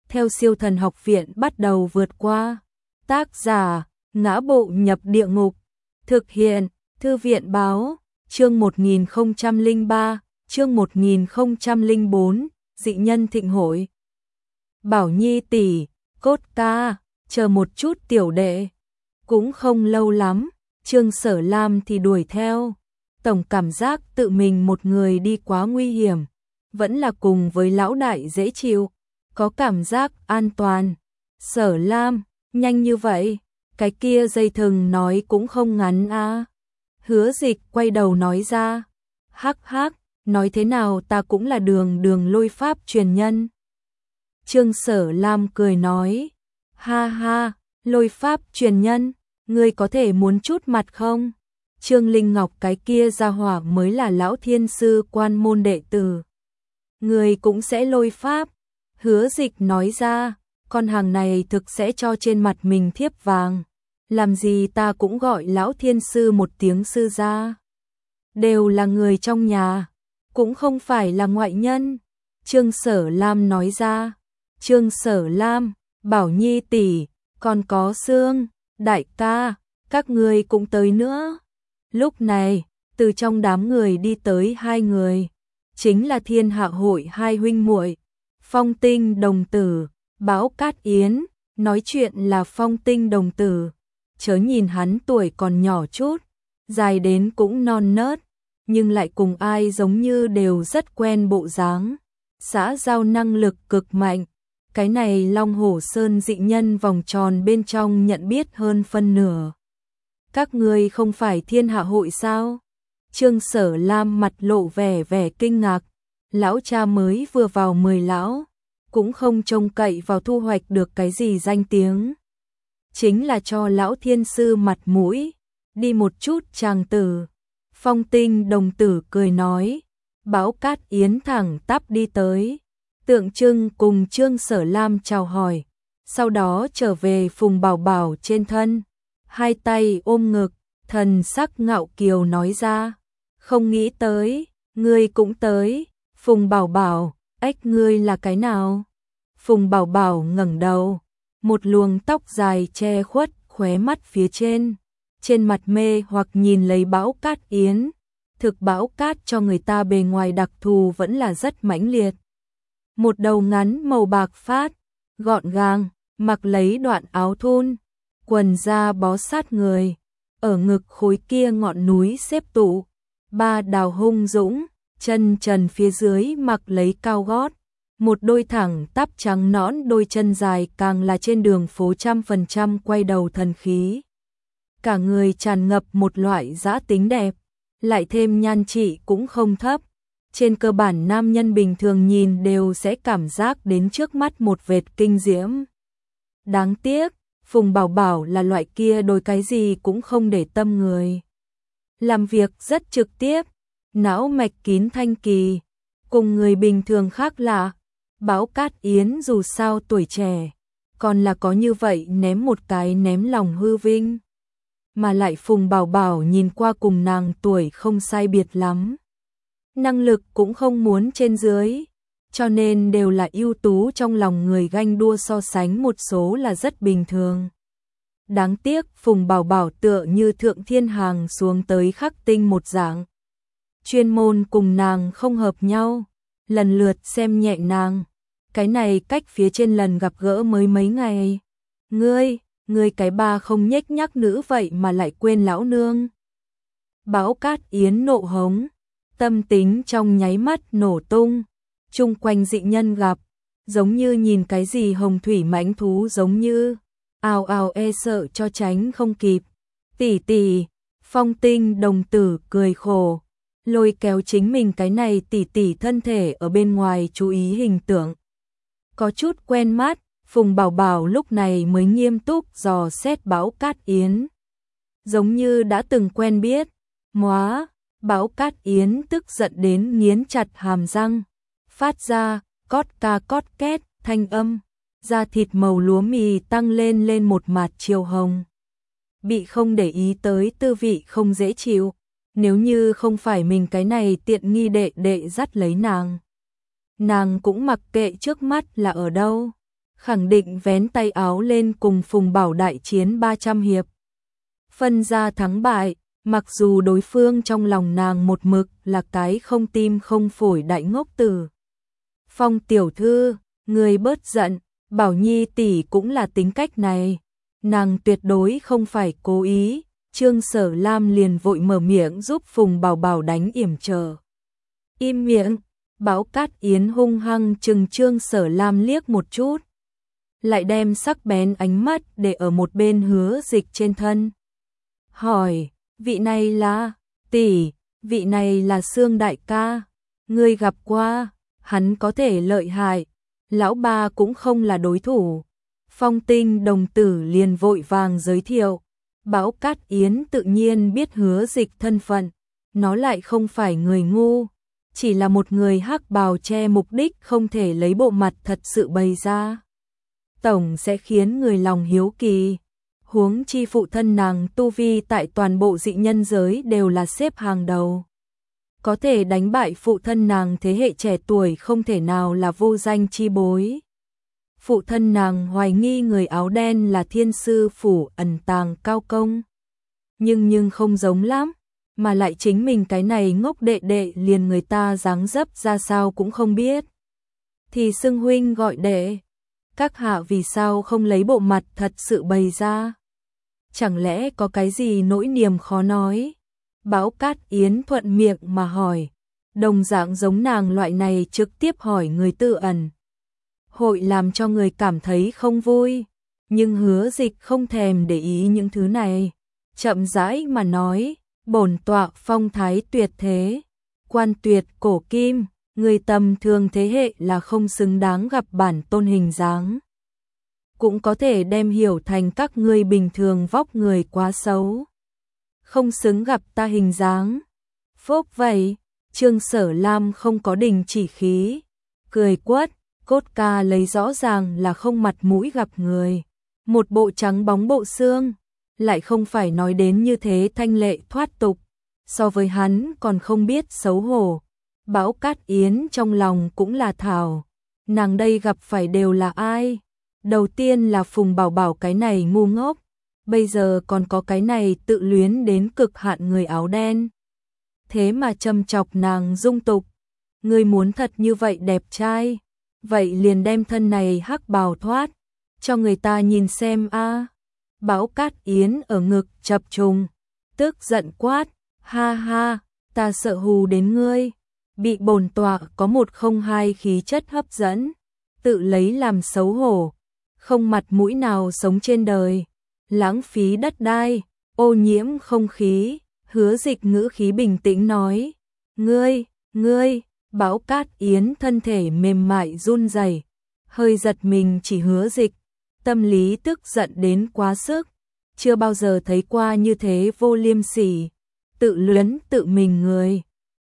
theo Siêu Thần Học Viện bắt đầu vượt qua. Tác giả: Ngã Bộ Nhập Địa Ngục. Thực hiện: Thư viện báo. Chương 1003, chương 1004, dị nhân thịnh hội. Bảo Nhi tỷ, Cốt ca, chờ một chút tiểu đệ. Cũng không lâu lắm, Trương Sở Lam thì đuổi theo. Tổng cảm giác tự mình một người đi quá nguy hiểm, vẫn là cùng với lão đại dễ chịu, có cảm giác an toàn. Sở Lam, nhanh như vậy, cái kia dây thừng nói cũng không ngắn a. Hứa Dịch quay đầu nói ra. Hắc hắc, nói thế nào ta cũng là đường lôi pháp truyền nhân. Trương Sở Lam cười nói. Ha ha, lôi pháp truyền nhân, ngươi có thể muốn chút mặt không? Trương Linh Ngọc cái kia gia hỏa mới là lão thiên sư quan môn đệ tử. Ngươi cũng sẽ lôi pháp. Hứa Dịch nói ra, con hàng này thực sẽ cho trên mặt mình thiếp vàng. Làm gì ta cũng gọi lão thiên sư một tiếng sư gia. Đều là người trong nhà, cũng không phải là ngoại nhân. Trương Sở Lam nói ra. Trương Sở Lam, Bảo Nhi tỷ, còn có Sương, đại ca, các ngươi cũng tới nữa. Lúc này, từ trong đám người đi tới hai người, chính là Thiên Hạ hội hai huynh muội, Phong Tinh đồng tử, Bão Cát Yến. Nói chuyện là Phong Tinh đồng tử, chớ nhìn hắn tuổi còn nhỏ chút, dài đến cũng non nớt, nhưng lại cùng ai giống như đều rất quen bộ dáng. Xã giao năng lực cực mạnh, cái này Long Hổ Sơn dị nhân vòng tròn bên trong nhận biết hơn phân nửa. Các ngươi không phải Thiên Hạ hội sao? Trương Sở Lam mặt lộ vẻ kinh ngạc, lão cha mới vừa vào 10 lão, cũng không trông cậy vào thu hoạch được cái gì danh tiếng. Chính là cho lão thiên sư mặt mũi, đi một chút chàng tử. Phong Tinh đồng tử cười nói. Bão Cát Yến thẳng tắp đi tới, tượng trưng cùng Trương Sở Lam chào hỏi, sau đó trở về Phùng Bảo Bảo trên thân, hai tay ôm ngực, thần sắc ngạo kiều nói ra. Không nghĩ tới, ngươi cũng tới. Phùng Bảo Bảo, ếch ngươi là cái nào? Phùng Bảo Bảo ngẩng đầu, một luồng tóc dài che khuất khóe mắt phía trên mặt mê hoặc nhìn lấy Bão Cát Yến. Thực Bão Cát cho người ta bề ngoài đặc thù vẫn là rất mãnh liệt. Một đầu ngắn màu bạc phát, gọn gàng, mặc lấy đoạn áo thun, quần da bó sát người, ở ngực khối kia ngọn núi xếp tụ, ba đào hung dũng, chân trần phía dưới mặc lấy cao gót, một đôi thẳng tắp trắng nõn đôi chân dài càng là trên đường phố 100% quay đầu thần khí. Cả người tràn ngập một loại dã tính đẹp, lại thêm nhan trị cũng không thấp. Trên cơ bản nam nhân bình thường nhìn đều sẽ cảm giác đến trước mắt một vệt kinh diễm. Đáng tiếc, Phùng Bảo Bảo là loại kia đối cái gì cũng không để tâm người. Làm việc rất trực tiếp, não mạch kín thanh kỳ, cùng người bình thường khác lạ. Bão Cát Yến dù sao tuổi trẻ, còn là có như vậy ném một cái ném lòng hư vinh. Mà lại Phùng Bảo Bảo nhìn qua cùng nàng tuổi không sai biệt lắm. Năng lực cũng không muốn trên dưới, cho nên đều là ưu tú trong lòng người ganh đua so sánh một số là rất bình thường. Đáng tiếc Phùng Bảo Bảo tựa như thượng thiên hàng xuống tới khắc tinh một dạng. Chuyên môn cùng nàng không hợp nhau, lần lượt xem nhẹ nàng. Cái này cách phía trên lần gặp gỡ mới mấy ngày. Ngươi cái ba không nhếch nhác nữ vậy mà lại quên lão nương. Bão Cát Yến nộ hống, tâm tính trong nháy mắt nổ tung. Chung quanh dị nhân gặp, giống như nhìn cái gì hồng thủy mãnh thú giống như, ào ào e sợ cho tránh không kịp. Tỷ tỷ, Phong Tinh đồng tử cười khổ, lôi kéo chính mình cái này tỷ tỷ thân thể ở bên ngoài chú ý hình tượng. Có chút quen mắt, Phùng Bảo Bảo lúc này mới nghiêm túc dò xét Bão Cát Yến. Giống như đã từng quen biết. Móa, Bão Cát Yến tức giận đến nghiến chặt hàm răng, phát ra cót ca cót két thanh âm, da thịt màu lúa mì tăng lên một mạt chiều hồng. Bị không để ý tới tư vị không dễ chịu, nếu như không phải mình cái này tiện nghi đệ đệ dắt lấy nàng cũng mặc kệ trước mắt là ở đâu. khẳng định vén tay áo lên cùng Phùng Bảo đại chiến 300 hiệp. Phân ra thắng bại, mặc dù đối phương trong lòng nàng một mực là cái không tim không phổi đại ngốc tử. Phong tiểu thư, người bớt giận, Bảo Nhi tỷ cũng là tính cách này. Nàng tuyệt đối không phải cố ý. Trương Sở Lam liền vội mở miệng giúp Phùng Bảo Bảo đánh yểm trở. Im miệng, Bảo Cát Yến hung hăng chừng Trương Sở Lam liếc một chút. Lại đem sắc bén ánh mắt để ở một bên Hứa Dịch trên thân. Hỏi, vị này là, tỷ, vị này là Sương đại ca, ngươi gặp qua, hắn có thể lợi hại, lão ba cũng không là đối thủ. Phong Tinh đồng tử liền vội vàng giới thiệu. Bảo Cát Yến tự nhiên biết Hứa Dịch thân phận, nó lại không phải người ngu, chỉ là một người hắc bào che mục đích không thể lấy bộ mặt thật sự bày ra. Tổng sẽ khiến người lòng hiếu kỳ, huống chi phụ thân nàng tu vi tại toàn bộ dị nhân giới đều là xếp hàng đầu. Có thể đánh bại phụ thân nàng thế hệ trẻ tuổi không thể nào là vô danh chi bối. Phụ thân nàng hoài nghi người áo đen là thiên sư phủ ẩn tàng cao công. Nhưng không giống lắm, mà lại chính mình cái này ngốc đệ đệ liền người ta dáng dấp ra sao cũng không biết. Thì xưng huynh gọi đệ, các hạ vì sao không lấy bộ mặt thật sự bày ra? Chẳng lẽ có cái gì nỗi niềm khó nói? Bảo Cát Yến thuận miệng mà hỏi, đồng dạng giống nàng loại này trực tiếp hỏi người tự ẩn. Hội làm cho người cảm thấy không vui, nhưng Hứa Dịch không thèm để ý những thứ này, chậm rãi mà nói, bổn tọa phong thái tuyệt thế, quan tuyệt cổ kim, người tầm thường thế hệ là không xứng đáng gặp bản tôn hình dáng. Cũng có thể đem hiểu thành các ngươi bình thường vóc người quá xấu, không xứng gặp ta hình dáng. Phốc vậy, Trương Sở Lam không có đình chỉ khí, cười quát. Cốt ca lấy rõ ràng là không mặt mũi gặp người, một bộ trắng bóng bộ xương, lại không phải nói đến như thế thanh lệ thoát tục, so với hắn còn không biết xấu hổ. Bảo Cát Yến trong lòng cũng là thảo, nàng đây gặp phải đều là ai? Đầu tiên là Phùng Bảo Bảo cái này ngu ngốc, bây giờ còn có cái này tự luyến đến cực hạn người áo đen. Thế mà châm chọc nàng dung tục, ngươi muốn thật như vậy đẹp trai, vậy liền đem thân này hắc bào thoát, cho người ta nhìn xem a. Bảo Cát Yến ở ngực chập trùng, tức giận quát, ha ha, ta sợ hù đến ngươi, bị bổn tọa có một không hai khí chất hấp dẫn, tự lấy làm xấu hổ, không mặt mũi nào sống trên đời, lãng phí đất đai, ô nhiễm không khí. Hứa Dịch ngữ khí bình tĩnh nói, ngươi, Bảo Cát Yến thân thể mềm mại run rẩy, hơi giật mình chỉ Hứa Dịch, tâm lý tức giận đến quá sức, chưa bao giờ thấy qua như thế vô liêm sỉ, tự luyến tự mình người.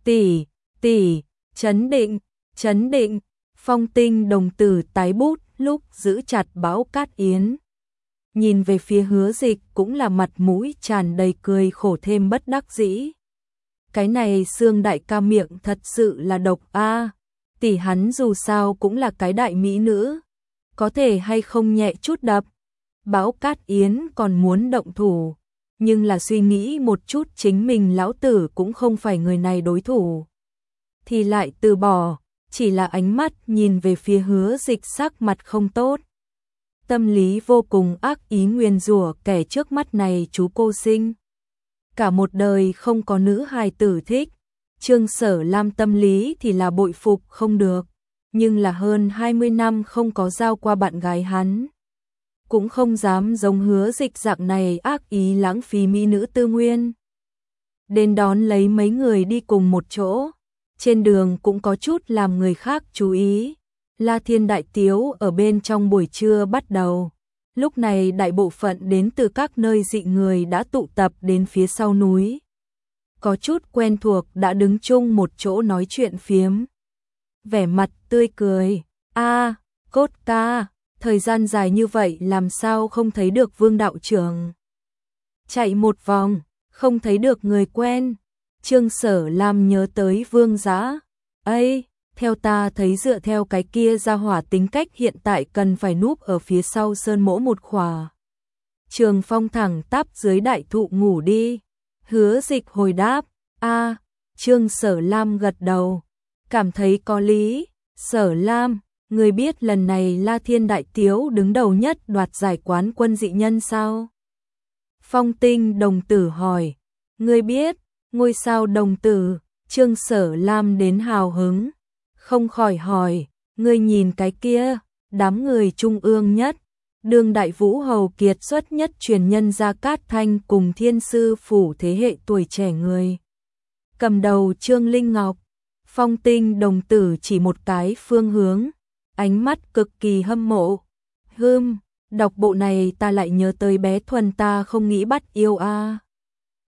Tỷ, chấn định, Phong Tinh đồng tử tái bút lúc giữ chặt Bảo Cát Yến. Nhìn về phía Hứa Dịch cũng là mặt mũi tràn đầy cười khổ thêm bất đắc dĩ. Cái này Sương đại ca miệng thật sự là độc a, tỷ hắn dù sao cũng là cái đại mỹ nữ, có thể hay không nhẹ chút đập. Bảo Cát Yến còn muốn động thủ, nhưng là suy nghĩ một chút chính mình lão tử cũng không phải người này đối thủ, thì lại từ bỏ, chỉ là ánh mắt nhìn về phía Hứa Dịch sắc mặt không tốt. Tâm lý vô cùng ác ý nguyền rủa kẻ trước mắt này chú cô sinh. Cả một đời không có nữ hài tử thích, Trương Sở Lam tâm lý thì là bội phục không được, nhưng là hơn 20 năm không có giao qua bạn gái hắn. Cũng không dám giống Hứa Dịch dạng này ác ý lãng phí mỹ nữ tư nguyên. Đến đón lấy mấy người đi cùng một chỗ, trên đường cũng có chút làm người khác chú ý. La Thiên Đại Tiếu ở bên trong buổi trưa bắt đầu. Lúc này đại bộ phận đến từ các nơi dị người đã tụ tập đến phía sau núi. Có chút quen thuộc đã đứng chung một chỗ nói chuyện phiếm. Vẻ mặt tươi cười. A, Cốt ca, thời gian dài như vậy làm sao không thấy được Vương đạo trưởng? Chạy một vòng, không thấy được người quen. Trương Sở Lam nhớ tới Vương Dã. Ây, Theo ta thấy dựa theo cái kia ra hỏa tính cách hiện tại cần phải núp ở phía sau sơn mỗ một khỏa. Trường Phong thẳng tắp dưới đại thụ ngủ đi. Hứa Dịch hồi đáp, a. Trương Sở Lam gật đầu, cảm thấy có lý. Sở Lam, người biết lần này La Thiên Đại Tiếu đứng đầu nhất đoạt giải quán quân dị nhân sao? Phong Tinh đồng tử hỏi, người biết, ngôi sao đồng tử, Trương Sở Lam đến hào hứng, không khỏi hỏi, người nhìn cái kia, đám người trung ương nhất, đương đại vũ hầu kiệt xuất nhất truyền nhân Gia Cát Thanh cùng thiên sư phủ thế hệ tuổi trẻ người. Cầm đầu Trương Linh Ngọc, Phong Tinh đồng tử chỉ một cái phương hướng, ánh mắt cực kỳ hâm mộ. Đọc bộ này ta lại nhớ tới bé Thuần ta không nghĩ bắt yêu a.